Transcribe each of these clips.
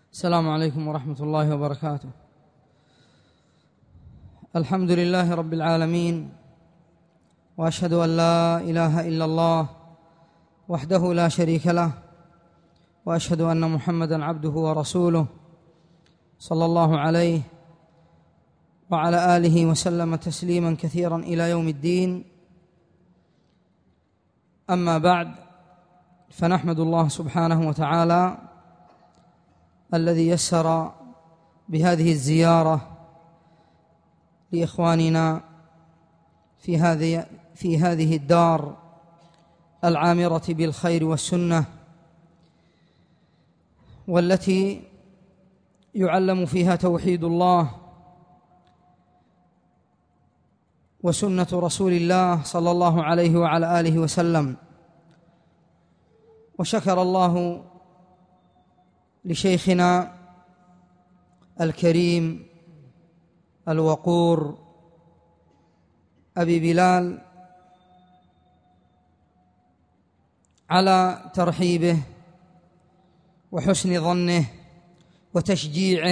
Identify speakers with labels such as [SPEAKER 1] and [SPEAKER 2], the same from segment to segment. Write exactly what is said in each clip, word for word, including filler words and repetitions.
[SPEAKER 1] السلام عليكم ورحمة الله وبركاته. الحمد لله رب العالمين، وأشهد أن لا إله إلا الله وحده لا شريك له، وأشهد أن محمدًا عبده ورسوله صلى الله عليه وعلى آله وسلم تسليمًا كثيرًا إلى يوم الدين. أما بعد، فنحمد الله سبحانه وتعالى الذي يسر بهذه الزيارة لإخواننا في هذه في هذه الدار العامرة بالخير والسنة، والتي يعلم فيها توحيد الله وسنة رسول الله صلى الله عليه وعلى آله وسلم. وشكر الله لشيخنا الكريم الوقور أبي بلال على ترحيبه وحسن ظنه وتشجيعه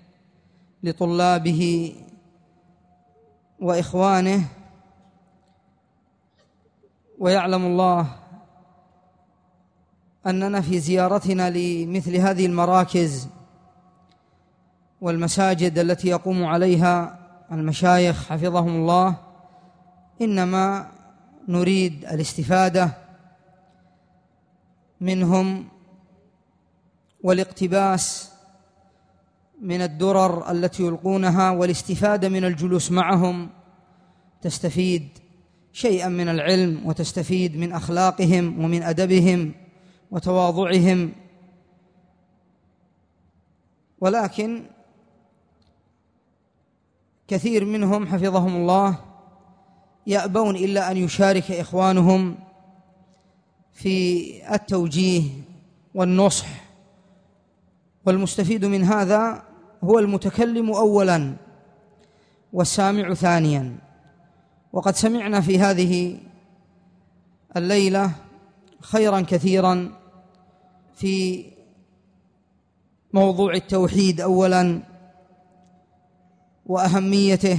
[SPEAKER 1] لطلابه وإخوانه، ويعلم الله أننا في زيارتنا لمثل هذه المراكز والمساجد التي يقوم عليها المشايخ حفظهم الله إنما نريد الاستفادة منهم والاقتباس من الدرر التي يلقونها والاستفادة من الجلوس معهم، تستفيد شيئا من العلم وتستفيد من أخلاقهم ومن أدبهم وتواضعهم. ولكن كثير منهم حفظهم الله يأبون إلا أن يشارك إخوانهم في التوجيه والنصح، والمستفيد من هذا هو المتكلم أولا والسامع ثانيا. وقد سمعنا في هذه الليلة خيرا كثيرا في موضوع التوحيد أولا وأهميته.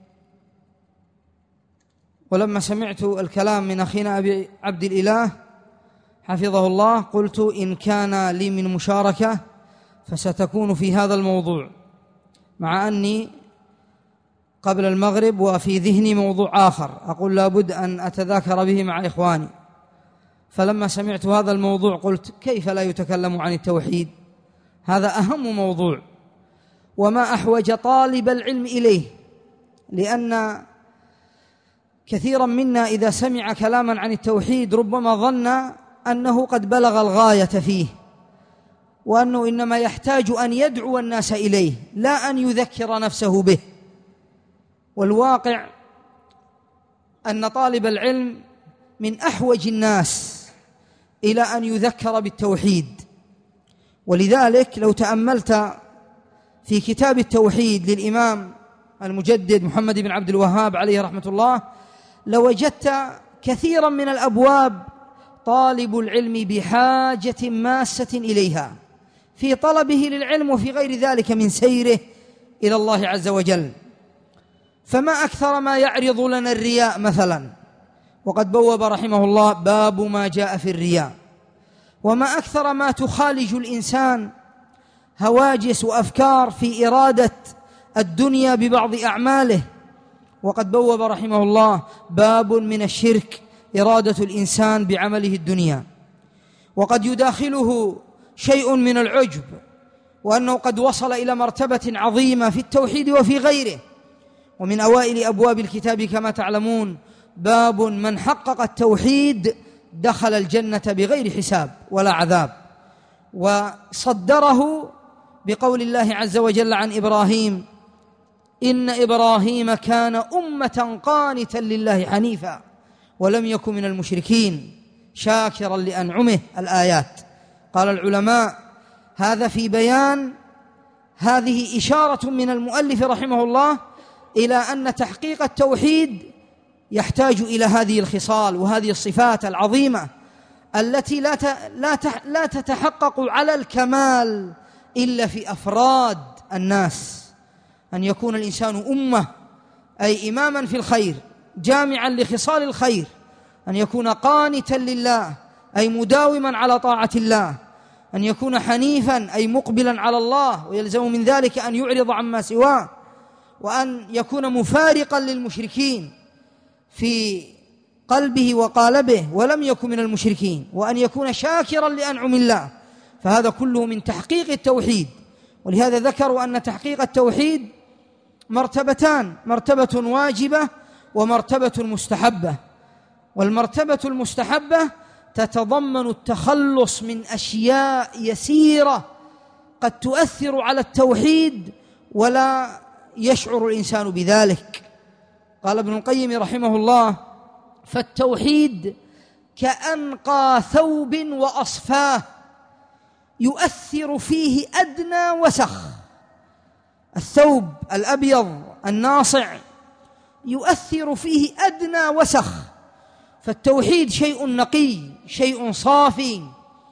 [SPEAKER 1] ولما سمعت الكلام من أخينا أبي عبد الإله حفظه الله قلت إن كان لي من مشاركة فستكون في هذا الموضوع، مع أني قبل المغرب وفي ذهني موضوع آخر أقول لابد أن أتذاكر به مع إخواني. فلما سمعت هذا الموضوع قلت كيف لا يتكلم عن التوحيد؟ هذا أهم موضوع وما أحوج طالب العلم إليه، لأن كثيرا منا إذا سمع كلاما عن التوحيد ربما ظن أنه قد بلغ الغاية فيه، وأنه إنما يحتاج أن يدعو الناس إليه لا أن يذكر نفسه به. والواقع أن طالب العلم من أحوج الناس إلى أن يذكر بالتوحيد. ولذلك لو تأملت في كتاب التوحيد للإمام المجدد محمد بن عبد الوهاب عليه رحمة الله لوجدت كثيرا من الأبواب طالب العلم بحاجة ماسة إليها في طلبه للعلم وفي غير ذلك من سيره إلى الله عز وجل. فما أكثر ما يعرض لنا الرياء مثلا، وقد بوب رحمه الله باب ما جاء في الرياء. وما أكثر ما تخالج الإنسان هواجس وأفكار في إرادة الدنيا ببعض أعماله، وقد بوب رحمه الله باب من الشرك إرادة الإنسان بعمله الدنيا. وقد يداخله شيء من العجب، وأنه قد وصل إلى مرتبة عظيمة في التوحيد وفي غيره. ومن أوائل أبواب الكتاب كما تعلمون باب من حقق التوحيد دخل الجنة بغير حساب ولا عذاب، وصدره بقول الله عز وجل عن إبراهيم إن إبراهيم كان أمة قانتا لله حنيفا ولم يكن من المشركين شاكرا لأنعمه الآيات. قال العلماء هذا في بيان هذه إشارة من المؤلف رحمه الله إلى أن تحقيق التوحيد يحتاج إلى هذه الخصال وهذه الصفات العظيمة التي لا لا لا تتحقق على الكمال إلا في أفراد الناس، أن يكون الإنسان أمة، أي إماما في الخير جامعا لخصال الخير، أن يكون قانتا لله أي مداوما على طاعة الله، أن يكون حنيفا أي مقبلا على الله ويلزم من ذلك أن يعرض عما سواه، وأن يكون مفارقا للمشركين في قلبه وقالبه ولم يكن من المشركين، وأن يكون شاكرا لأنعم الله، فهذا كله من تحقيق التوحيد. ولهذا ذكروا أن تحقيق التوحيد مرتبتان، مرتبة واجبة ومرتبة مستحبة. والمرتبة المستحبة تتضمن التخلص من أشياء يسيرة قد تؤثر على التوحيد ولا يشعر الإنسان بذلك. قال ابن القيم رحمه الله: فالتوحيد كأنقى ثوب وأصفاه يؤثر فيه أدنى وسخ. الثوب الأبيض الناصع يؤثر فيه أدنى وسخ، فالتوحيد شيء نقي، شيء صافي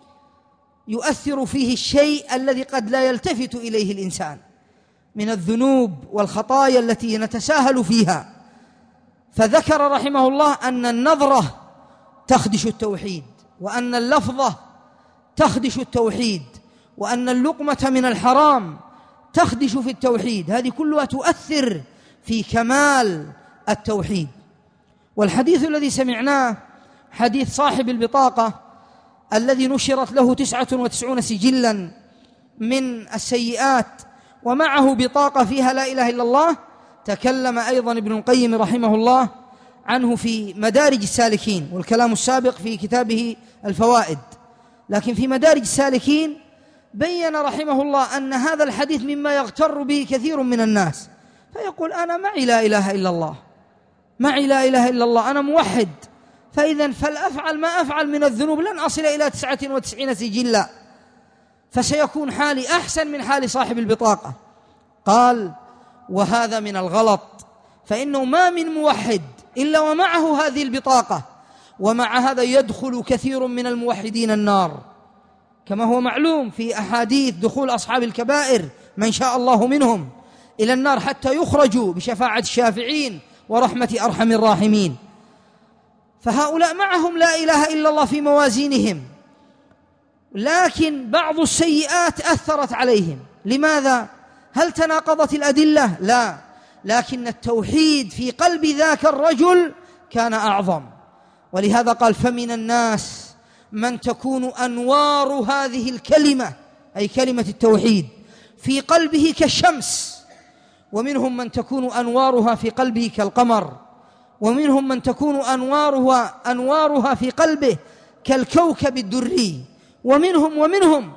[SPEAKER 1] يؤثر فيه الشيء الذي قد لا يلتفت إليه الإنسان من الذنوب والخطايا التي نتساهل فيها. فذكر رحمه الله أن النظرة تخدش التوحيد، وأن اللفظة تخدش التوحيد، وأن اللقمة من الحرام تخدش في التوحيد، هذه كلها تؤثر في كمال التوحيد. والحديث الذي سمعناه حديث صاحب البطاقة الذي نشرت له تسعة وتسعون سجلا من السيئات ومعه بطاقة فيها لا إله إلا الله، تكلم أيضا ابن القيم رحمه الله عنه في مدارج السالكين، والكلام السابق في كتابه الفوائد. لكن في مدارج السالكين بين رحمه الله أن هذا الحديث مما يغتر به كثير من الناس، فيقول: أنا معي لا إله إلا الله، معي لا إله إلا الله، أنا موحد، فإذا فلأفعل ما أفعل من الذنوب لن أصل إلى تسعة وتسعين سجلا، فسيكون حالي أحسن من حال صاحب البطاقة. قال: وهذا من الغلط، فإنه ما من موحد إلا ومعه هذه البطاقة، ومع هذا يدخل كثير من الموحدين النار، كما هو معلوم في أحاديث دخول أصحاب الكبائر من شاء الله منهم إلى النار حتى يخرجوا بشفاعة الشافعين ورحمة أرحم الراحمين. فهؤلاء معهم لا إله إلا الله في موازينهم، لكن بعض السيئات أثرت عليهم. لماذا؟ هل تناقضت الأدلة؟ لا، لكن التوحيد في قلب ذاك الرجل كان أعظم. ولهذا قال: فمن الناس من تكون أنوار هذه الكلمة، أي كلمة التوحيد، في قلبه كالشمس، ومنهم من تكون أنوارها في قلبه كالقمر، ومنهم من تكون أنوارها أنوارها في قلبه كالكوكب الدري، ومنهم ومنهم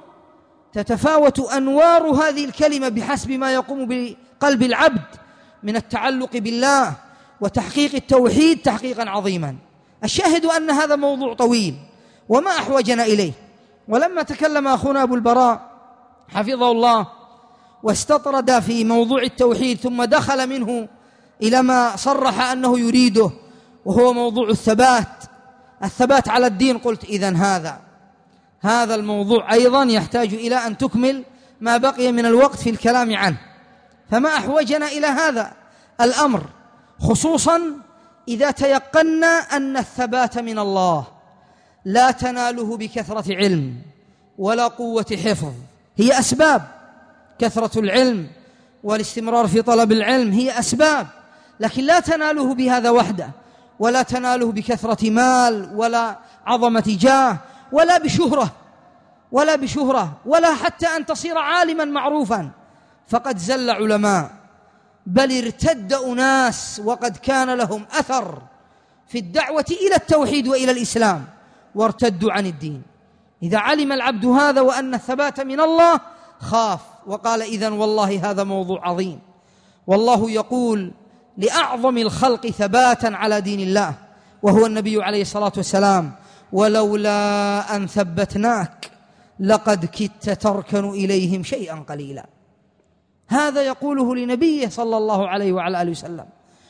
[SPEAKER 1] تتفاوت أنوار هذه الكلمة بحسب ما يقوم بقلب العبد من التعلق بالله وتحقيق التوحيد تحقيقا عظيما. الشاهد أن هذا موضوع طويل وما أحوجنا إليه. ولما تكلم أخونا أبو البراء حفظه الله واستطرد في موضوع التوحيد ثم دخل منه إلى ما صرح أنه يريده، وهو موضوع الثبات الثبات على الدين، قلت: إذن هذا هذا الموضوع أيضا يحتاج إلى أن تكمل ما بقي من الوقت في الكلام عنه. فما أحوجنا إلى هذا الأمر، خصوصا إذا تيقنا أن الثبات من الله لا تناله بكثرة علم ولا قوة حفظ، هي أسباب، كثرة العلم والاستمرار في طلب العلم هي أسباب، لكن لا تناله بهذا وحده، ولا تناله بكثرة مال ولا عظمة جاه ولا بشهرة ولا بشهرة ولا حتى أن تصير عالما معروفا. فقد زل علماء، بل ارتد أناس وقد كان لهم أثر في الدعوة إلى التوحيد وإلى الإسلام وارتدوا عن الدين. إذا علم العبد هذا وأن الثبات من الله خاف وقال: إذن والله هذا موضوع عظيم. والله يقول لأعظم الخلق ثباتا على دين الله وهو النبي عليه الصلاة والسلام: ولولا أن ثبتناك لقد كدت تركن إليهم شيئا قليلا. هذا يقوله لنبيه صلى الله عليه وعلى آله وسلم: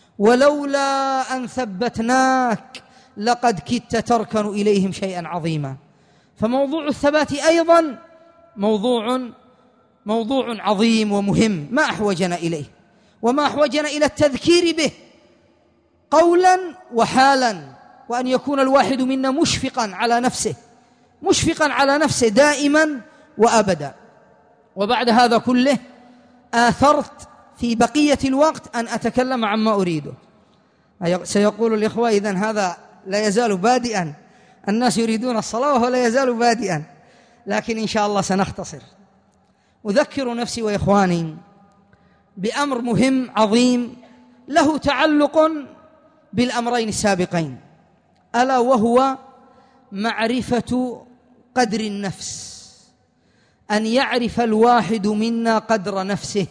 [SPEAKER 1] ولولا أن ثبتناك لقد كدت تركن إليهم شيئا عظيما. فموضوع الثبات أيضا موضوع موضوع عظيم ومهم ما أحوجنا إليه وما أحوجنا إلى التذكير به قولا وحالا، وأن يكون الواحد منا مشفقا على نفسه مشفقا على نفسه دائما وأبدا. وبعد هذا كله آثرت في بقية الوقت أن أتكلم عما أريده. سيقول الإخوة إذن هذا لا يزال بادئا، الناس يريدون الصلاة وهو لا يزال بادئا، لكن إن شاء الله سنختصر. أذكر نفسي وإخواني بأمر مهم عظيم له تعلق بالأمرين السابقين، ألا وهو معرفة قدر النفس، أن يعرف الواحد منا قدر نفسه.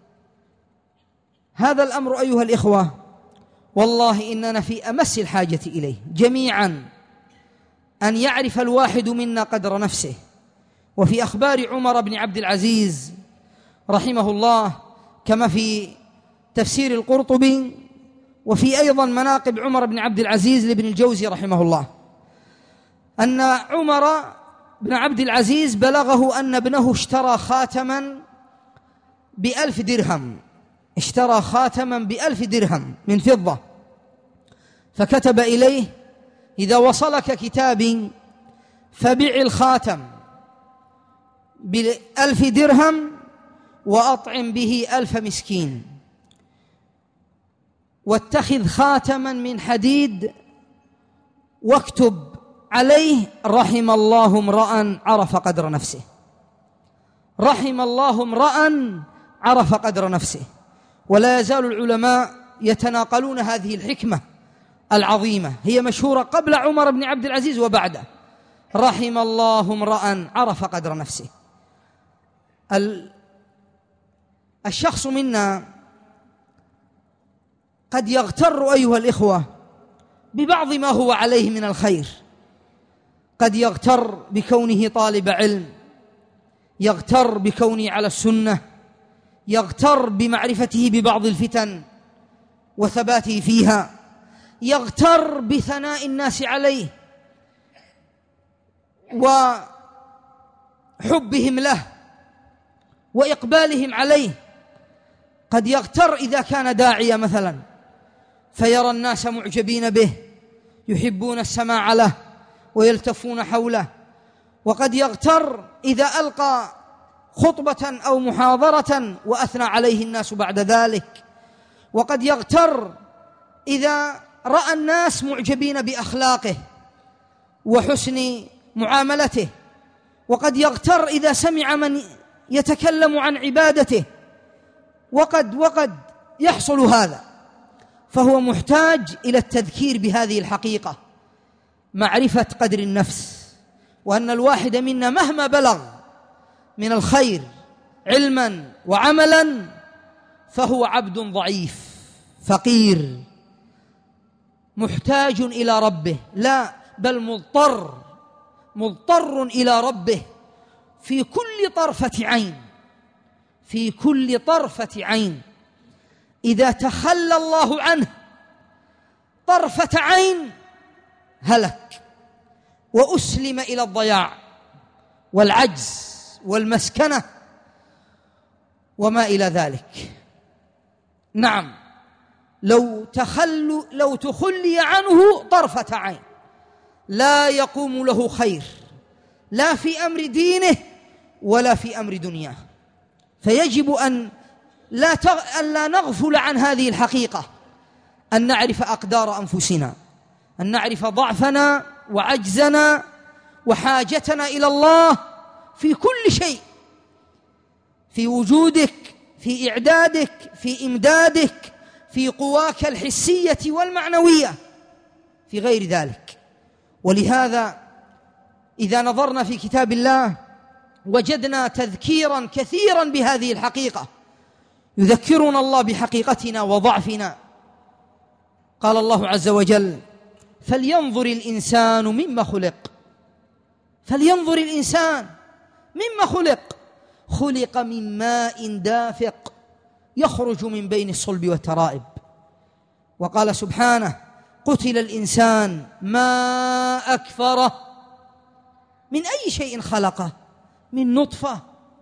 [SPEAKER 1] هذا الأمر أيها الإخوة والله إننا في أمس الحاجة إليه جميعا، أن يعرف الواحد منا قدر نفسه. وفي أخبار عمر بن عبد العزيز رحمه الله كما في تفسير القرطبي، وفي أيضا مناقب عمر بن عبد العزيز لابن الجوزي رحمه الله، أن عمر بن عبد العزيز بلغه أن ابنه اشترى خاتما بألف درهم اشترى خاتما بألف درهم من فضة، فكتب إليه: إذا وصلك كتابي فبع الخاتم بألف درهم وأطعم به ألف مسكين، واتخذ خاتما من حديد واكتب عليه: رحم الله امرأ عرف قدر نفسه. رحم الله امرأ عرف قدر نفسه. ولا يزال العلماء يتناقلون هذه الحكمة العظيمة، هي مشهورة قبل عمر بن عبد العزيز وبعده. رحم الله امرأ عرف قدر نفسه. الشخص منا قد يغتر أيها الإخوة ببعض ما هو عليه من الخير، قد يغتر بكونه طالب علم، يغتر بكونه على السنة، يغتر بمعرفته ببعض الفتن وثباته فيها، يغتر بثناء الناس عليه وحبهم له وإقبالهم عليه. قد يغتر إذا كان داعية مثلا فيرى الناس معجبين به يحبون السماع له ويلتفون حوله، وقد يغتر إذا ألقى خطبة أو محاضرة وأثنى عليه الناس بعد ذلك، وقد يغتر إذا رأى الناس معجبين بأخلاقه وحسن معاملته، وقد يغتر إذا سمع من يتكلم عن عبادته، وقد وقد يحصل هذا. فهو محتاج إلى التذكير بهذه الحقيقة، معرفة قدر النفس، وأن الواحد منا مهما بلغ من الخير علما وعملا فهو عبد ضعيف فقير محتاج إلى ربه، لا بل مضطر مضطر إلى ربه في كل طرفة عين في كل طرفة عين. إذا تخلى الله عنه طرفة عين هلك وأسلم إلى الضياع والعجز والمسكنة وما إلى ذلك. نعم، لو تخلوا لو تخلي عنه طرفة عين لا يقوم له خير، لا في أمر دينه ولا في أمر دنياه. فيجب أن لا, تغ... أن لا نغفل عن هذه الحقيقة، أن نعرف أقدار أنفسنا، أن نعرف ضعفنا وعجزنا وحاجتنا إلى الله في كل شيء، في وجودك، في إعدادك، في إمدادك، في قواك الحسية والمعنوية، في غير ذلك. ولهذا إذا نظرنا في كتاب الله وجدنا تذكيرا كثيرا بهذه الحقيقة، يذكرنا الله بحقيقتنا وضعفنا. قال الله عز وجل: فلينظر الإنسان مما خلق فلينظر الإنسان مما خلق خلق من ماء دافق يخرج من بين الصلب والترائب. وقال سبحانه: قتل الإنسان ما أكفره من أي شيء خلقه، من نطفة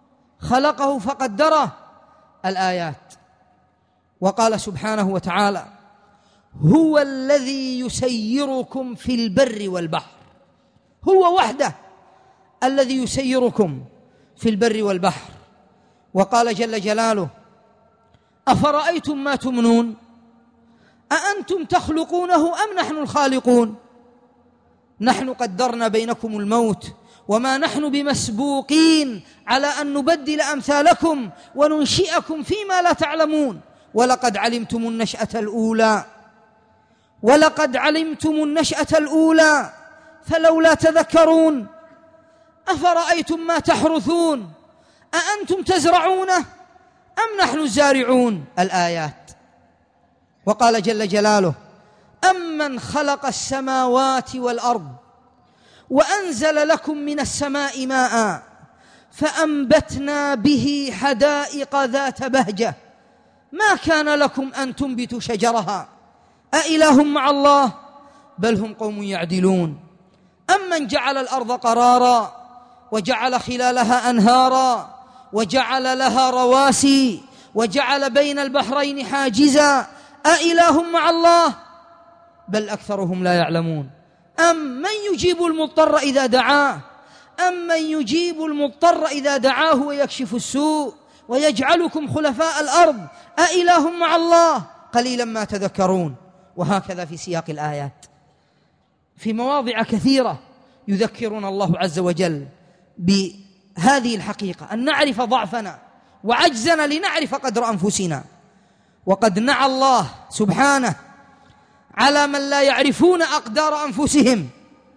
[SPEAKER 1] خلقه فقدره الآيات. وقال سبحانه وتعالى: هو الذي يسيركم في البر والبحر. هو وحده الذي يسيركم في البر والبحر. وقال جل جلاله: أفرأيتم ما تمنون أأنتم تخلقونه أم نحن الخالقون نحن قدرنا بينكم الموت وما نحن بمسبوقين على أن نبدل أمثالكم وننشئكم فيما لا تعلمون ولقد علمتم النشأة الأولى ولقد علمتم النشأة الأولى فلولا تذكرون أفرأيتم ما تحرثون أأنتم تزرعونه أم نحن الزارعون الآيات. وقال جل جلاله: أمن خلق السماوات والأرض وأنزل لكم من السماء ماء فأنبتنا به حدائق ذات بهجة ما كان لكم أن تنبتوا شجرها أإله مع الله بل هم قوم يعدلون. أمن جعل الأرض قرارا وجعل خلالها أنهارا وجعل لها رواسي وجعل بين البحرين حاجزا أإله مع الله بل أكثرهم لا يعلمون. أم من يجيب المضطر إذا دعاه أم من يجيب المضطر إذا دعاه ويكشف السوء ويجعلكم خلفاء الأرض أإله مع الله قليلا ما تذكرون. وهكذا في سياق الآيات في مواضع كثيرة يذكرنا الله عز وجل بهذه الحقيقة، أن نعرف ضعفنا وعجزنا لنعرف قدر أنفسنا. وقد نعى الله سبحانه على من لا يعرفون أقدار أنفسهم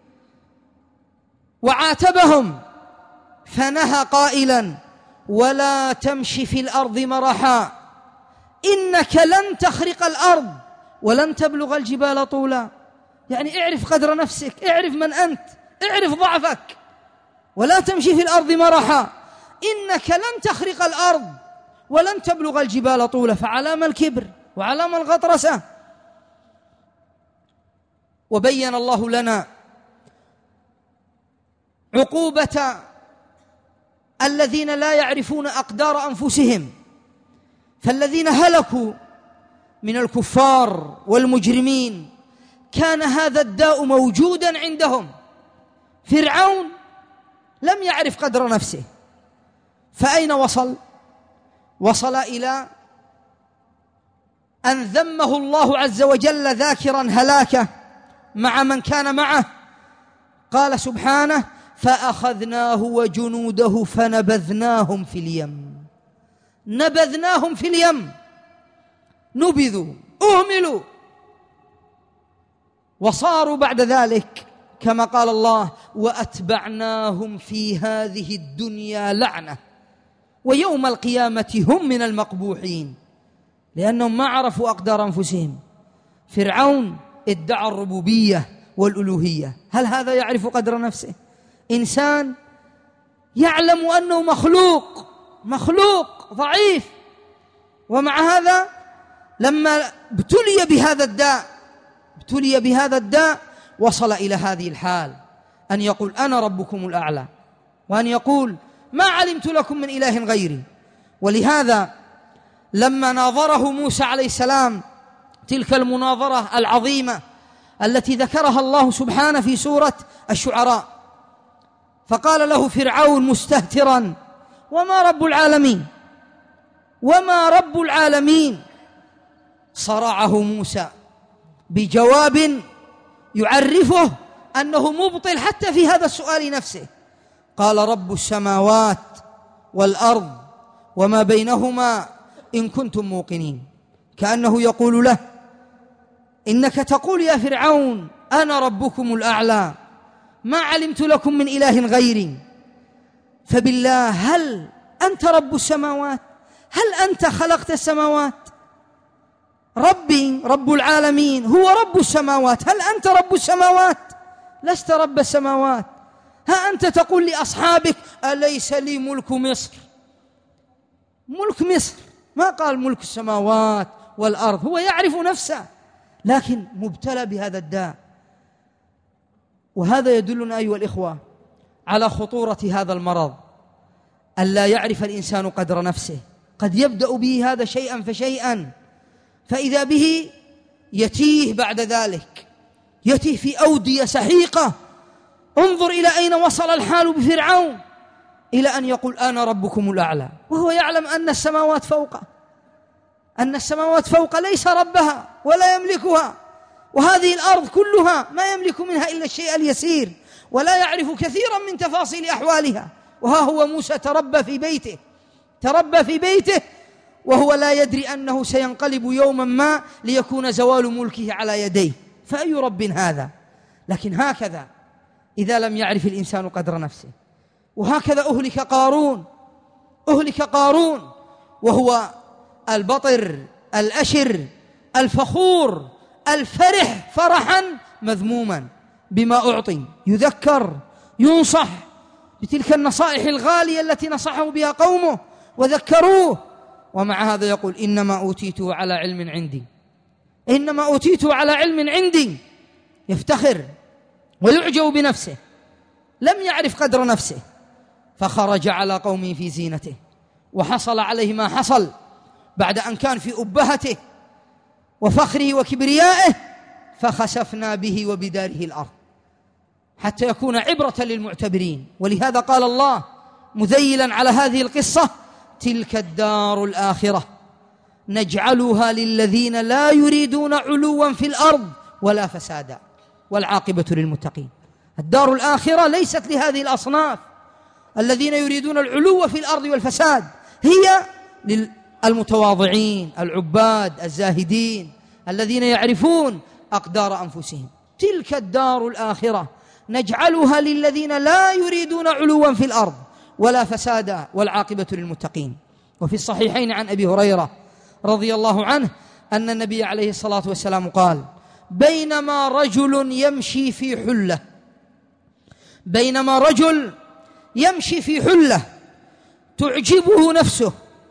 [SPEAKER 1] وعاتبهم فنهى قائلا: ولا تمشي في الأرض مرحا إنك لن تخرق الأرض ولن تبلغ الجبال طولا. يعني اعرف قدر نفسك، اعرف من أنت، اعرف ضعفك. ولا تمشي في الأرض مرحا إنك لن تخرق الأرض ولن تبلغ الجبال طولا. فعلام الكبر وعلام الغطرسة. وبين الله لنا عقوبة الذين لا يعرفون أقدار أنفسهم. فالذين هلكوا من الكفار والمجرمين كان هذا الداء موجودا عندهم. فرعون لم يعرف قدر نفسه، فأين وصل؟ وصل إلى أن ذمه الله عز وجل ذاكرا هلاكه مع من كان معه. قال سبحانه: فأخذناه وجنوده فنبذناهم في اليم. نبذناهم في اليم، نبذوا، أهملوا، وصاروا بعد ذلك كما قال الله: وأتبعناهم في هذه الدنيا لعنة ويوم القيامة هم من المقبوحين، لأنهم ما عرفوا أقدار أنفسهم. فرعون ادعى الربوبية والألوهية، هل هذا يعرف قدر نفسه؟ إنسان يعلم أنه مخلوق مخلوق ضعيف، ومع هذا لما ابتلي بهذا الداء ابتلي بهذا الداء وصل إلى هذه الحال، أن يقول: أنا ربكم الأعلى، وأن يقول: ما علمت لكم من إله غيري. ولهذا لما ناظره موسى عليه السلام تلك المناظرة العظيمة التي ذكرها الله سبحانه في سورة الشعراء، فقال له فرعون مستهترا: وما رب العالمين وما رب العالمين. صرعه موسى بجواب يعرفه أنه مبطل حتى في هذا السؤال نفسه. قال: رب السماوات والأرض وما بينهما إن كنتم موقنين. كأنه يقول له: إنك تقول يا فرعون أنا ربكم الأعلى، ما علمت لكم من إله غيري، فبالله هل أنت رب السماوات؟ هل أنت خلقت السماوات؟ ربي رب العالمين هو رب السماوات، هل أنت رب السماوات؟ لست رب السماوات. ها أنت تقول لأصحابك: أليس لي ملك مصر؟ ملك مصر، ما قال ملك السماوات والأرض. هو يعرف نفسه لكن مبتلى بهذا الداء. وهذا يدلنا أيها الإخوة على خطورة هذا المرض ألا يعرف الإنسان قدر نفسه. قد يبدأ به هذا شيئا فشيئا، فإذا به يتيه بعد ذلك، يتيه في أودية سحيقة. انظر إلى أين وصل الحال بفرعون، إلى أن يقول أنا ربكم الأعلى، وهو يعلم أن السماوات فوقه، أن السماوات فوق ليس ربها ولا يملكها، وهذه الأرض كلها ما يملك منها إلا الشيء اليسير، ولا يعرف كثيرا من تفاصيل أحوالها. وها هو موسى تربى في بيته، تربى في بيته وهو لا يدري أنه سينقلب يوما ما ليكون زوال ملكه على يديه، فأي رب هذا؟ لكن هكذا إذا لم يعرف الإنسان قدر نفسه. وهكذا أهلك قارون، أهلك قارون وهو البطر الأشر الفخور الفرح فرحا مذموما بما أعطي، يذكر ينصح بتلك النصائح الغالية التي نصحه بها قومه وذكروه، ومع هذا يقول إنما أوتيته على علم عندي، إنما أوتيته على علم عندي. يفتخر ويعجب بنفسه، لم يعرف قدر نفسه، فخرج على قومه في زينته، وحصل عليه ما حصل بعد أن كان في أبهته وفخره وكبريائه، فخسفنا به وبداره الأرض حتى يكون عبرة للمعتبرين. ولهذا قال الله مذيلا على هذه القصة: تلك الدار الآخرة نجعلها للذين لا يريدون علوا في الأرض ولا فسادا والعاقبة للمتقين. الدار الآخرة ليست لهذه الأصناف الذين يريدون العلو في الأرض والفساد، هي للمتواضعين العباد الزاهدين الذين يعرفون أقدار أنفسهم. تلك الدار الآخرة نجعلها للذين لا يريدون علوا في الأرض ولا فسادا والعاقبة للمتقين. وفي الصحيحين عن أبي هريرة رضي الله عنه أن النبي عليه الصلاة والسلام قال: بينما رجل يمشي في حلة بينما رجل يمشي في حلة تعجبه نفسه،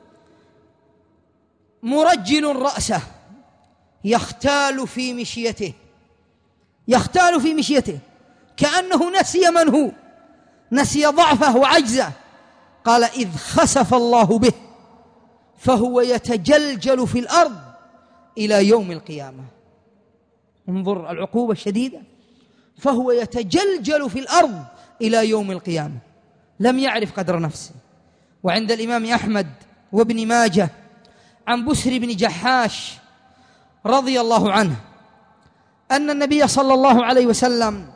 [SPEAKER 1] مرجل رأسه، يختال في مشيته يختال في مشيته كأنه نسي من هو، نسي ضعفه وعجزه. قال: إذ خسف الله به فهو يتجلجل في الأرض إلى يوم القيامة. انظر العقوبة الشديدة، فهو يتجلجل في الأرض إلى يوم القيامة، لم يعرف قدر نفسه. وعند الإمام أحمد وابن ماجه عن بسر بن جحاش رضي الله عنه أن النبي صلى الله عليه وسلم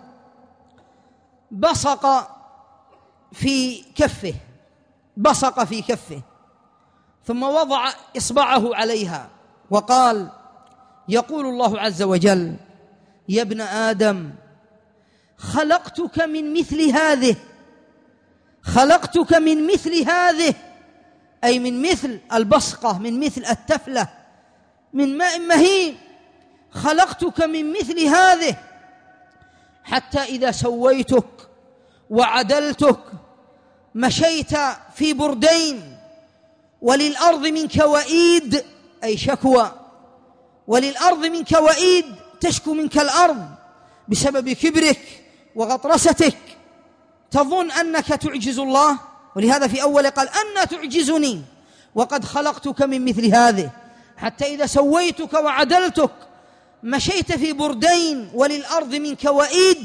[SPEAKER 1] بصق في كفه بصق في كفه ثم وضع إصبعه عليها وقال: يقول الله عز وجل: يا ابن آدم خلقتك من مثل هذه خلقتك من مثل هذه أي من مثل البصقة، من مثل التفلة، من ماء مهين. خلقتك من مثل هذه حتى إذا سويتك وعدلتك مشيت في بردين، وللأرض منك وئيد أي شكوى، وللأرض منك وئيد تشكو منك الأرض بسبب كبرك وغطرستك، تظن أنك تعجز الله. ولهذا في أول قال: أن تعجزني وقد خلقتك من مثل هذه حتى إذا سويتك وعدلتك مشيت في بردين وللأرض منك وئيد،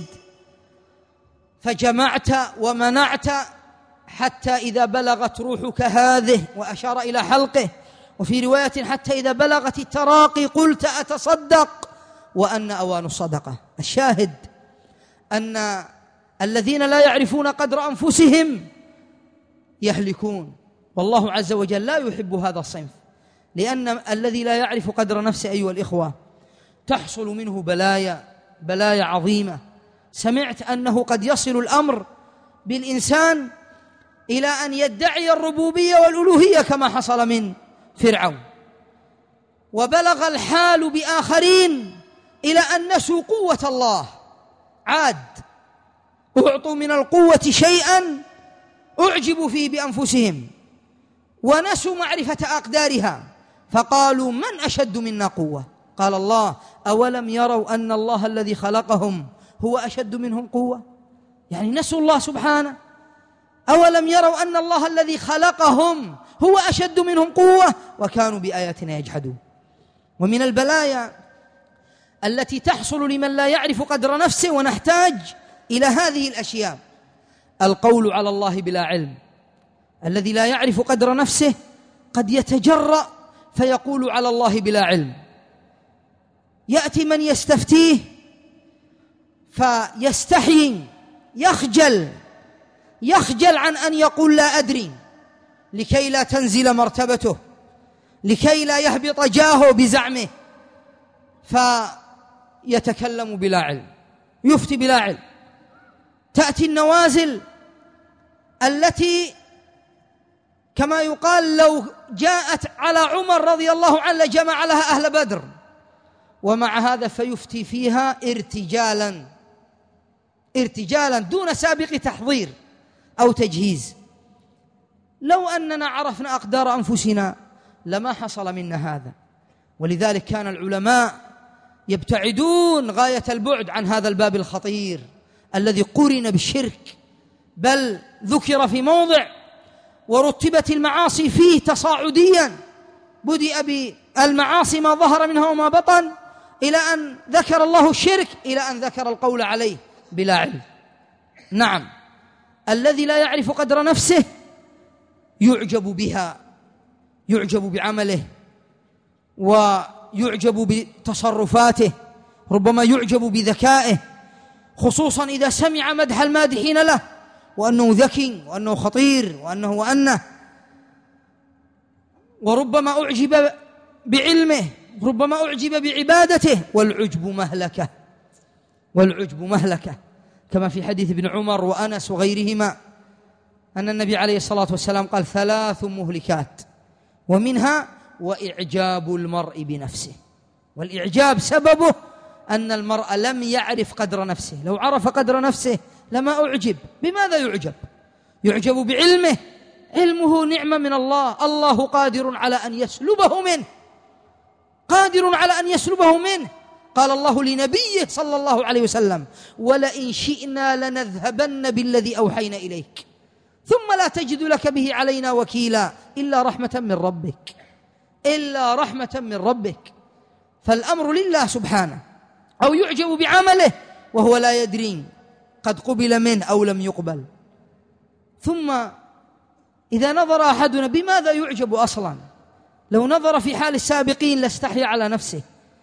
[SPEAKER 1] فجمعت ومنعت حتى إذا بلغت روحك هذه، وأشار إلى حلقه. وفي رواية: حتى إذا بلغت التراقي قلت أتصدق وأن أوان الصدقة. الشاهد أن الذين لا يعرفون قدر أنفسهم يهلكون، والله عز وجل لا يحب هذا الصنف، لأن الذي لا يعرف قدر نفسه أيها الإخوة تحصل منه بلايا بلايا عظيمة. سمعت أنه قد يصل الأمر بالإنسان إلى أن يدعي الربوبية والألوهية كما حصل من فرعون، وبلغ الحال بآخرين إلى أن نسوا قوة الله، عاد أعطوا من القوة شيئا أعجبوا فيه بأنفسهم ونسوا معرفة أقدارها، فقالوا: من أشد منا قوة؟ قال الله: أولم يروا أن الله الذي خلقهم هو أشد منهم قوة؟ يعني نسوا الله سبحانه، أولم يروا أن الله الذي خلقهم هو أشد منهم قوة وكانوا بآياتنا يجحدون. ومن البلايا التي تحصل لمن لا يعرف قدر نفسه، ونحتاج إلى هذه الأشياء، القول على الله بلا علم. الذي لا يعرف قدر نفسه قد يتجرأ فيقول على الله بلا علم. يأتي من يستفتيه فيستحي، يخجل يخجل عن أن يقول لا أدري، لكي لا تنزل مرتبته، لكي لا يهبط جاهه بزعمه، فيتكلم بلا علم، يفتي بلا علم. تأتي النوازل التي كما يقال لو جاءت على عمر رضي الله عنه لجمع لها أهل بدر، ومع هذا فيفتي فيها ارتجالا ارتجالا دون سابق تحضير أو تجهيز. لو أننا عرفنا أقدار أنفسنا لما حصل منا هذا. ولذلك كان العلماء يبتعدون غاية البعد عن هذا الباب الخطير الذي قرن بالشرك، بل ذكر في موضع ورتبت المعاصي فيه تصاعديا، بدأ بالمعاصي ما ظهر منها وما بطن، إلى أن ذكر الله الشرك، إلى أن ذكر القول عليه بلا علم. نعم، الذي لا يعرف قدر نفسه يعجب بها، يعجب بعمله ويعجب بتصرفاته، ربما يعجب بذكائه، خصوصا إذا سمع مدح المادحين له وأنه ذكي وأنه خطير وأنه وأنه، وربما أعجب بعلمه، ربما أعجب بعبادته، والعجب مهلكة والعجب مهلكة كما في حديث ابن عمر وأنس وغيرهما أن النبي عليه الصلاة والسلام قال ثلاث مهلكات، ومنها وإعجاب المرء بنفسه. والإعجاب سببه أن المرء لم يعرف قدر نفسه، لو عرف قدر نفسه لما أعجب. بماذا يعجب؟ يعجب بعلمه، علمه نعمة من الله، الله قادر على أن يسلبه منه، قادر على أن يسلبه منه. قال الله لنبيه صلى الله عليه وسلم ولئن شئنا لنذهبن بالذي أوحينا إليك ثم لا تجد لك به علينا وكيلا إلا رحمة من ربك إلا رحمة من ربك. فالأمر لله سبحانه. أو يعجب بعمله وهو لا يدري قد قبل منه أو لم يقبل. ثم إذا نظر أحدنا بماذا يعجب أصلا؟ لو نظر في حال السابقين لاستحيا على نفسه.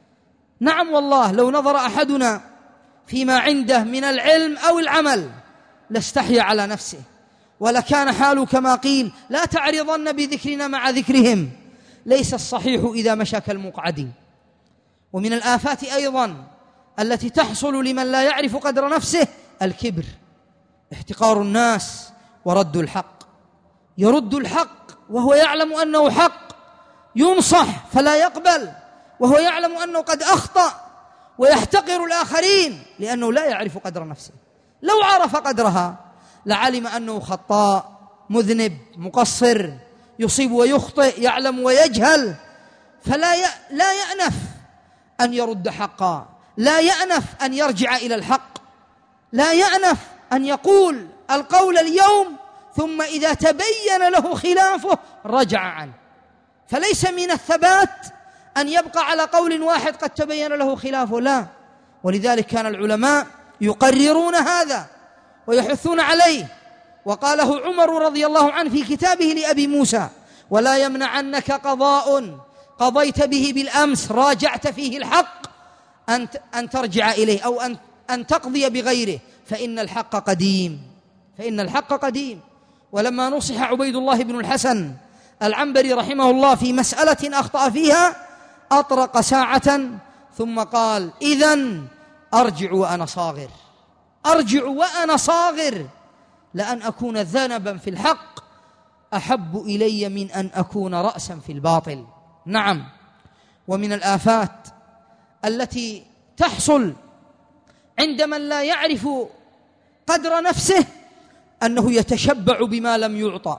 [SPEAKER 1] نعم والله، لو نظر أحدنا فيما عنده من العلم أو العمل لاستحيا على نفسه، ولكان حاله كما قيل لا تعرضن بذكرنا مع ذكرهم، ليس الصحيح إذا مشى كالمقعد. ومن الآفات أيضا التي تحصل لمن لا يعرف قدر نفسه الكبر، احتقار الناس ورد الحق. يرد الحق وهو يعلم أنه حق، ينصح فلا يقبل وهو يعلم أنه قد أخطأ، ويحتقر الآخرين لأنه لا يعرف قدر نفسه. لو عرف قدرها لعلم أنه خطاء مذنب مقصر، يصيب ويخطئ، يعلم ويجهل، فلا ي... لا يأنف أن يرد حقا، لا يأنف أن يرجع إلى الحق، لا يأنف أن يقول القول اليوم ثم إذا تبين له خلافه رجع عنه. فليس من الثبات أن يبقى على قول واحد قد تبين له خلافه، لا. ولذلك كان العلماء يقررون هذا ويحثون عليه. وقاله عمر رضي الله عنه في كتابه لأبي موسى: ولا يمنعنك قضاء قضيت به بالأمس راجعت فيه الحق أن أن ترجع إليه، أو أن أن تقضي بغيره، فإن الحق قديم فإن الحق قديم. ولما نصح عبيد الله بن الحسن العنبري رحمه الله في مسألة أخطأ فيها أطرق ساعة ثم قال: إذن أرجع وأنا صاغر أرجع وأنا صاغر لأن أكون ذنبا في الحق أحب إلي من أن أكون رأسا في الباطل. نعم. ومن الآفات التي تحصل عند من لا يعرف قدر نفسه أنه يتشبع بما لم يعطى،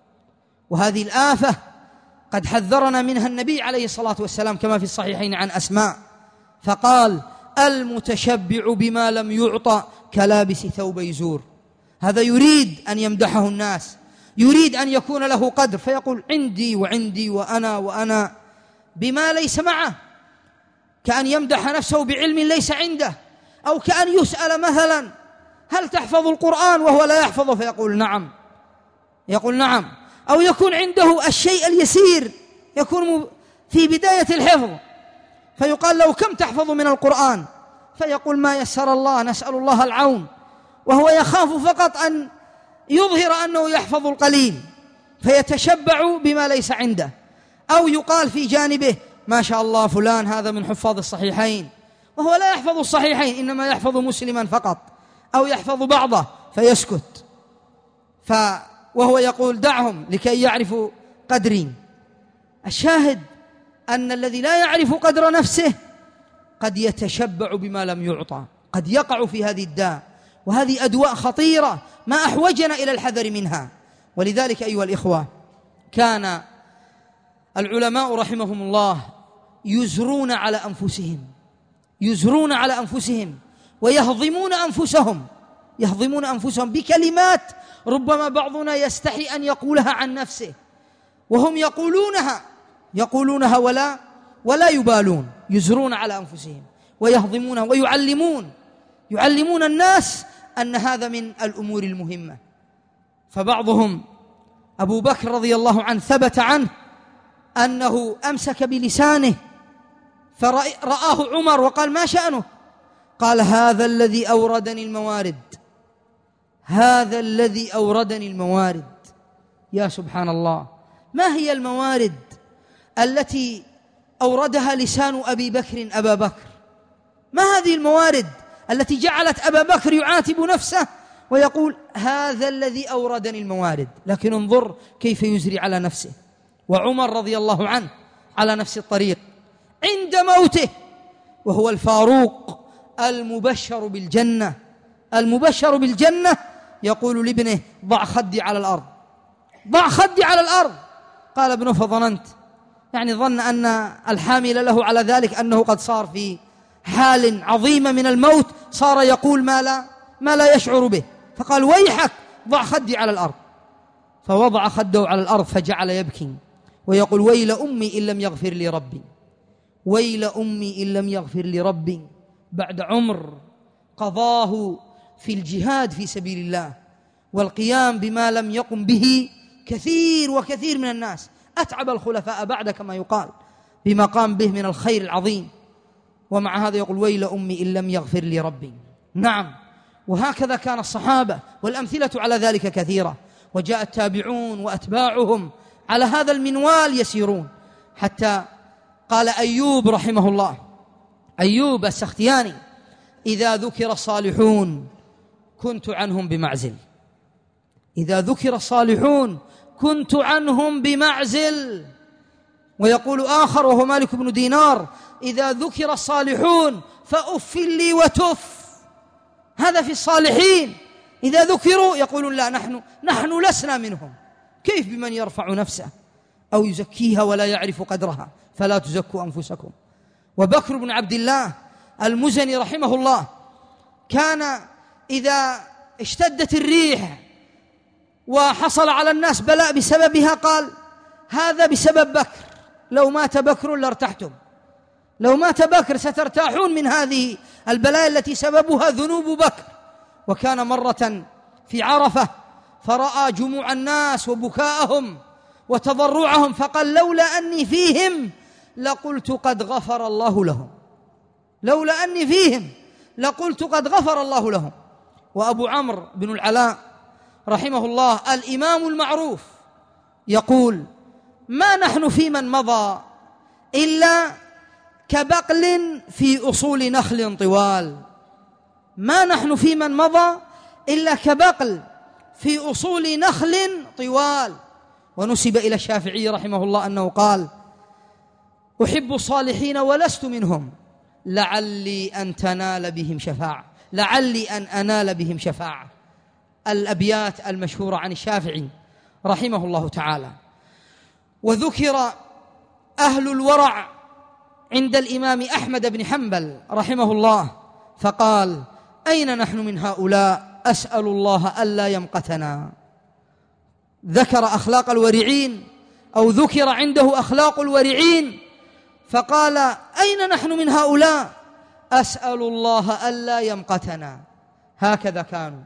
[SPEAKER 1] وهذه الآفة قد حذرنا منها النبي عليه الصلاة والسلام كما في الصحيحين عن أسماء، فقال: المتشبع بما لم يعطى كلابس ثوب يزور. هذا يريد أن يمدحه الناس، يريد أن يكون له قدر، فيقول عندي وعندي وأنا وأنا بما ليس معه، كأن يمدح نفسه بعلم ليس عنده، أو كأن يسأل مثلا هل تحفظ القرآن وهو لا يحفظه فيقول نعم، يقول نعم، أو يكون عنده الشيء اليسير، يكون في بداية الحفظ فيقال له كم تحفظ من القرآن؟ فيقول ما يسر الله، نسأل الله العون، وهو يخاف فقط أن يظهر أنه يحفظ القليل فيتشبع بما ليس عنده. أو يقال في جانبه ما شاء الله فلان هذا من حفاظ الصحيحين، وهو لا يحفظ الصحيحين، إنما يحفظ مسلما فقط أو يحفظ بعضه فيسكت، ف وهو يقول دعهم لكي يعرفوا قدري. الشاهد أن الذي لا يعرف قدر نفسه قد يتشبع بما لم يعطى، قد يقع في هذه الداء، وهذه أدواء خطيرة ما أحوجنا إلى الحذر منها. ولذلك أيها الإخوة كان العلماء رحمهم الله يزرون على أنفسهم، يزرون على أنفسهم ويهضمون أنفسهم، يهضمون أنفسهم بكلمات ربما بعضنا يستحي أن يقولها عن نفسه، وهم يقولونها يقولونها ولا ولا يبالون، يزرون على أنفسهم ويهضمونها ويعلمون يعلمون الناس أن هذا من الأمور المهمة. فبعضهم أبو بكر رضي الله عنه ثبت عنه أنه أمسك بلسانه فرآه عمر وقال ما شأنه؟ قال هذا الذي أوردني الموارد، هذا الذي أوردني الموارد. يا سبحان الله، ما هي الموارد التي أوردها لسان أبي بكر أبا بكر؟ ما هذه الموارد التي جعلت أبا بكر يعاتب نفسه ويقول هذا الذي أوردني الموارد؟ لكن انظر كيف يزري على نفسه. وعمر رضي الله عنه على نفس الطريق عند موته، وهو الفاروق المبشر بالجنة، المبشر بالجنة، يقول لابنه ضع خدي على الأرض، ضع خدي على الأرض. قال ابنه فظننت، يعني ظن أن الحامل له على ذلك أنه قد صار في حال عظيمة من الموت، صار يقول ما لا, ما لا يشعر به، فقال ويحك ضع خدي على الأرض. فوضع خده على الأرض فجعل يبكي ويقول ويل أمي إن لم يغفر لي ربي، ويل أمي إن لم يغفر لي ربي، بعد عمر قضاه في الجهاد في سبيل الله والقيام بما لم يقم به كثير وكثير من الناس، أتعب الخلفاء بعد كما يقال بما قام به من الخير العظيم، ومع هذا يقول ويل أمي إن لم يغفر لي ربي. نعم، وهكذا كان الصحابة، والأمثلة على ذلك كثيرة، وجاء التابعون وأتباعهم على هذا المنوال يسيرون، حتى قال أيوب رحمه الله، أيوب السختياني إذا ذكر الصالحون كنت عنهم بمعزل، إذا ذكر الصالحون كنت عنهم بمعزل. ويقول آخر وهو مالك بن دينار إذا ذكر الصالحون فأف لي وتف. هذا في الصالحين، إذا ذكروا يقولون لا نحن نحن لسنا منهم. كيف بمن يرفع نفسه أو يزكيها ولا يعرف قدرها؟ فلا تزكوا أنفسكم. وبكر بن عبد الله المزني رحمه الله كان إذا اشتدت الريح وحصل على الناس بلاء بسببها قال هذا بسبب بكر، لو مات بكر لارتحتم، لو مات بكر سترتاحون من هذه البلاء التي سببها ذنوب بكر. وكان مرة في عرفة فرأى جموع الناس وبكاءهم وتضرعهم فقال لولا أني فيهم لقلت قد غفر الله لهم، لولا أني فيهم لقلت قد غفر الله لهم. وأبو عمرو بن العلاء رحمه الله الإمام المعروف يقول ما نحن في من مضى إلا كبقل في أصول نخل طوال، ما نحن في من مضى إلا كبقل في أصول نخل طوال. ونسب إلى الشافعي رحمه الله أنه قال أحب الصالحين ولست منهم لعلي أن تنال بهم شفاعة، لعلي أن أنال بهم شفاعة. الأبيات المشهورة عن الشافعي رحمه الله تعالى. وذكر أهل الورع عند الإمام أحمد بن حنبل رحمه الله فقال أين نحن من هؤلاء أسأل الله ألا يمقتنا. ذكر أخلاق الورعين أو ذكر عنده أخلاق الورعين فقال أين نحن من هؤلاء؟ أسأل الله ألا يمقتنا. هكذا كانوا.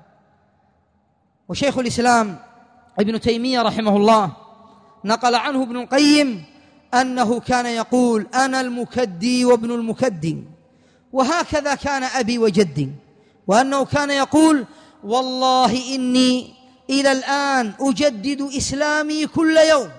[SPEAKER 1] وشيخ الإسلام ابن تيمية رحمه الله نقل عنه ابن القيم أنه كان يقول أنا المكدي وابن المكدي، وهكذا كان أبي وجدي، وأنه كان يقول والله إني إلى الآن أجدد إسلامي كل يوم،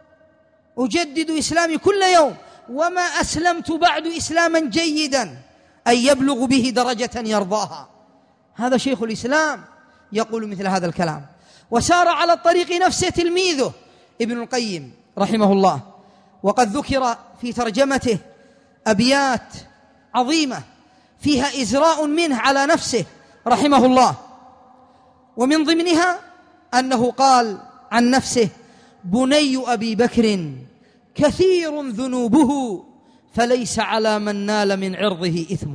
[SPEAKER 1] أجدد إسلامي كل يوم، وما أسلمت بعد إسلاما جيدا أن يبلغ به درجة يرضاها. هذا شيخ الإسلام يقول مثل هذا الكلام. وسار على الطريق نفسه تلميذه ابن القيم رحمه الله، وقد ذكر في ترجمته أبيات عظيمة فيها إزراء منه على نفسه رحمه الله، ومن ضمنها أنه قال عن نفسه بني أبي بكر كثير ذنوبه فليس على من نال من عرضه إثم.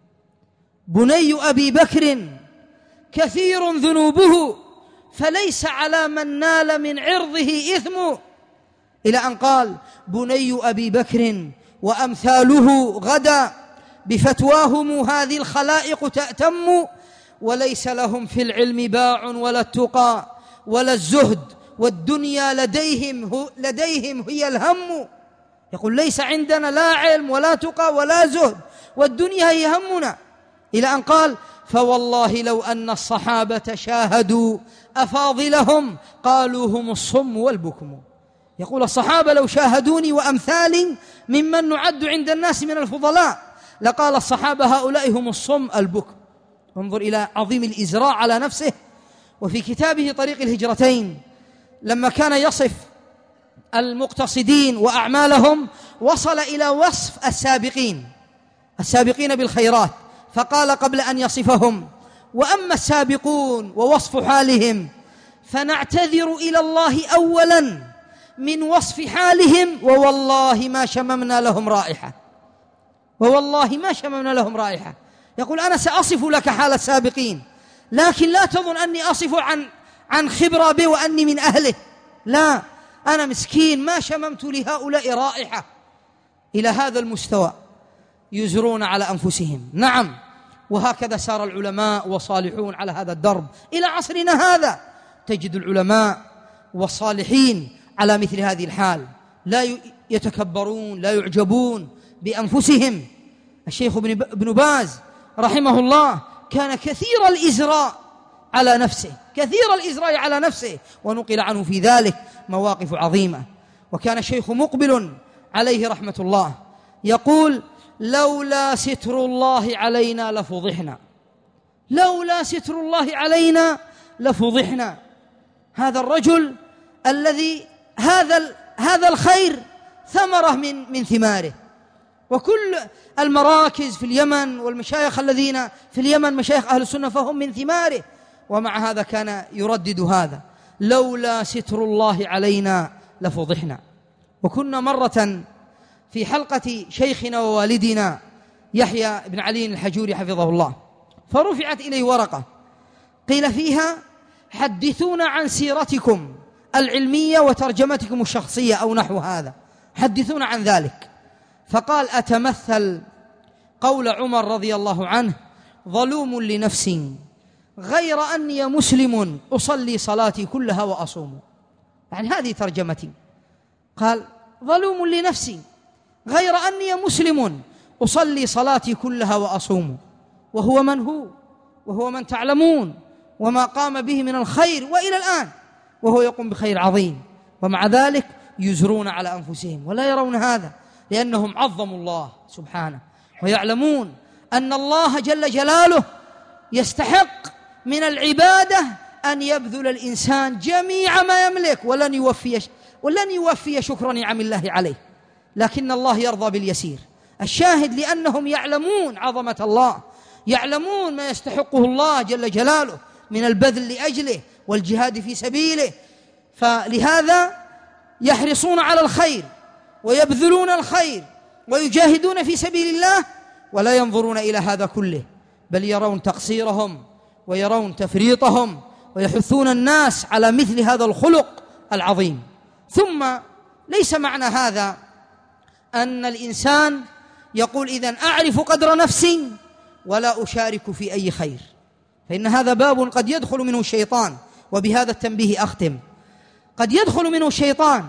[SPEAKER 1] بني أبي بكر كثير ذنوبه فليس على من نال من عرضه إثم، إلى أن قال بني أبي بكر وأمثاله غدا بفتواهم هذه الخلائق تأتم، وليس لهم في العلم باع ولا التقى ولا الزهد، والدنيا لديهم لديهم هي الهم. يقول ليس عندنا لا علم ولا تقى ولا زهد، والدنيا هي همنا، إلى أن قال فوالله لو أن الصحابة شاهدوا أفاضلهم قالوا هم الصم والبكم. يقول الصحابة لو شاهدوني وأمثالي ممن نعد عند الناس من الفضلاء لقال الصحابة هؤلاء هم الصم البكم. انظر إلى عظيم الإزراء على نفسه. وفي كتابه طريق الهجرتين لما كان يصف المقتصدين وأعمالهم وصل إلى وصف السابقين السابقين بالخيرات، فقال قبل أن يصفهم وأما السابقون ووصف حالهم فنعتذر إلى الله أولا من وصف حالهم ووالله ما شممنا لهم رائحة، ووالله ما شممنا لهم رائحة. يقول أنا سأصف لك حال السابقين، لكن لا تظن أني أصف عن عن خبرة به وأني من أهله، لا، أنا مسكين ما شممت لهؤلاء رائحة. إلى هذا المستوى يزرون على أنفسهم. نعم، وهكذا سار العلماء والصالحون على هذا الدرب إلى عصرنا هذا. تجد العلماء والصالحين على مثل هذه الحال، لا يتكبرون، لا يعجبون بأنفسهم. الشيخ ابن باز رحمه الله كان كثير الإزراء على نفسه، كثير الإزراء على نفسه، ونقل عنه في ذلك مواقف عظيمة. وكان الشيخ مقبل عليه رحمة الله يقول لولا ستر الله علينا لفضحنا، لولا ستر الله علينا لفضحنا. هذا الرجل الذي هذا هذا الخير ثمرة من من ثماره، وكل المراكز في اليمن والمشايخ الذين في اليمن مشايخ أهل السنة فهم من ثماره، ومع هذا كان يردد هذا لولا ستر الله علينا لفضحنا. وكنا مرة في حلقة شيخنا ووالدنا يحيى بن علي الحجوري حفظه الله، فرفعت إليه ورقة قيل فيها حدثونا عن سيرتكم العلمية وترجمتكم الشخصية أو نحو هذا، حدثونا عن ذلك. فقال أتمثل قول عمر رضي الله عنه ظلوم لنفسي غير أني مسلم أصلي صلاتي كلها وأصوم. يعني هذه ترجمتي، قال ظلوم لنفسي غير أني مسلم أصلي صلاتي كلها وأصوم، وهو من هو وهو من تعلمون وما قام به من الخير وإلى الآن وهو يقوم بخير عظيم، ومع ذلك يزرون على أنفسهم ولا يرون هذا، لأنهم عظموا الله سبحانه ويعلمون أن الله جل جلاله يستحق من العبادة أن يبذل الإنسان جميع ما يملك ولن يوفي ولن يوفي شكر نعم الله عليه، لكن الله يرضى باليسير. الشاهد لأنهم يعلمون عظمة الله، يعلمون ما يستحقه الله جل جلاله من البذل لأجله والجهاد في سبيله، فلهذا يحرصون على الخير ويبذلون الخير ويجاهدون في سبيل الله، ولا ينظرون إلى هذا كله، بل يرون تقصيرهم ويرون تفريطهم ويحثون الناس على مثل هذا الخلق العظيم. ثم ليس معنى هذا أن الإنسان يقول إذن أعرف قدر نفسي ولا أشارك في أي خير، فإن هذا باب قد يدخل منه الشيطان. وبهذا التنبيه أختم. قد يدخل منه الشيطان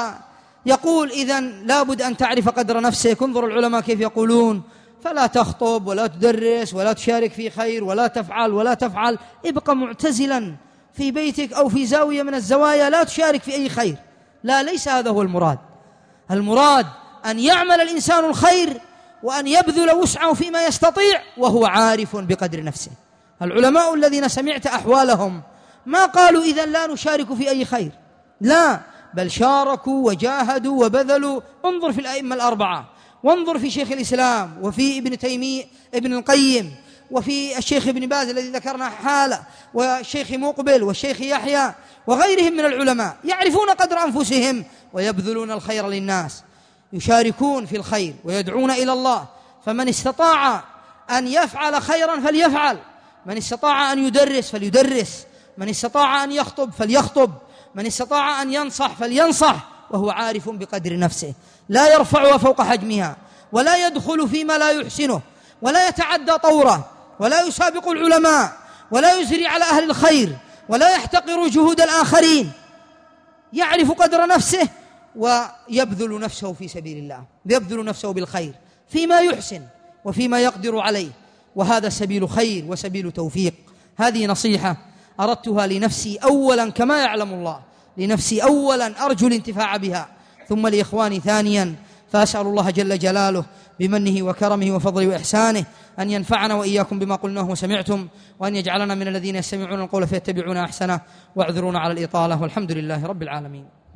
[SPEAKER 1] فيقول إذن لابد أن تعرف قدر نفسك. انظر العلماء كيف يقولون: فلا تخطب ولا تدرس ولا تشارك في خير ولا تفعل ولا تفعل، ابقى معتزلا في بيتك أو في زاوية من الزوايا، لا تشارك في أي خير. لا، ليس هذا هو المراد. المراد أن يعمل الإنسان الخير وأن يبذل وسعه فيما يستطيع وهو عارف بقدر نفسه. العلماء الذين سمعت أحوالهم ما قالوا إذن لا نشارك في أي خير، لا، بل شاركوا وجاهدوا وبذلوا. انظر في الأئمة الأربعة، وانظر في شيخ الإسلام وفي ابن تيمية ابن القيم وفي الشيخ ابن باز الذي ذكرنا حاله، والشيخ مقبل والشيخ يحيى وغيرهم من العلماء، يعرفون قدر أنفسهم ويبذلون الخير للناس، يشاركون في الخير ويدعون إلى الله. فمن استطاع أن يفعل خيرا فليفعل، من استطاع أن يدرس فليدرس، من استطاع أن يخطب فليخطب، من استطاع أن ينصح فلينصح وهو عارف بقدر نفسه، لا يرفعها فوق حجمها ولا يدخل فيما لا يحسنه ولا يتعدى طوره ولا يسابق العلماء ولا يزري على أهل الخير ولا يحتقر جهود الآخرين. يعرف قدر نفسه ويبذل نفسه في سبيل الله، يبذل نفسه بالخير فيما يحسن وفيما يقدر عليه، وهذا سبيل خير وسبيل توفيق. هذه نصيحة أردتها لنفسي أولا كما يعلم الله، لنفسي أولا أرجو الانتفاع بها، ثم لإخواني ثانيا. فأسأل الله جل جلاله بمنه وكرمه وفضله وإحسانه أن ينفعنا وإياكم بما قلناه وسمعتم، وأن يجعلنا من الذين يستمعون القول فيتبعون أحسنه، واعذرونا على الإطالة، والحمد لله رب العالمين.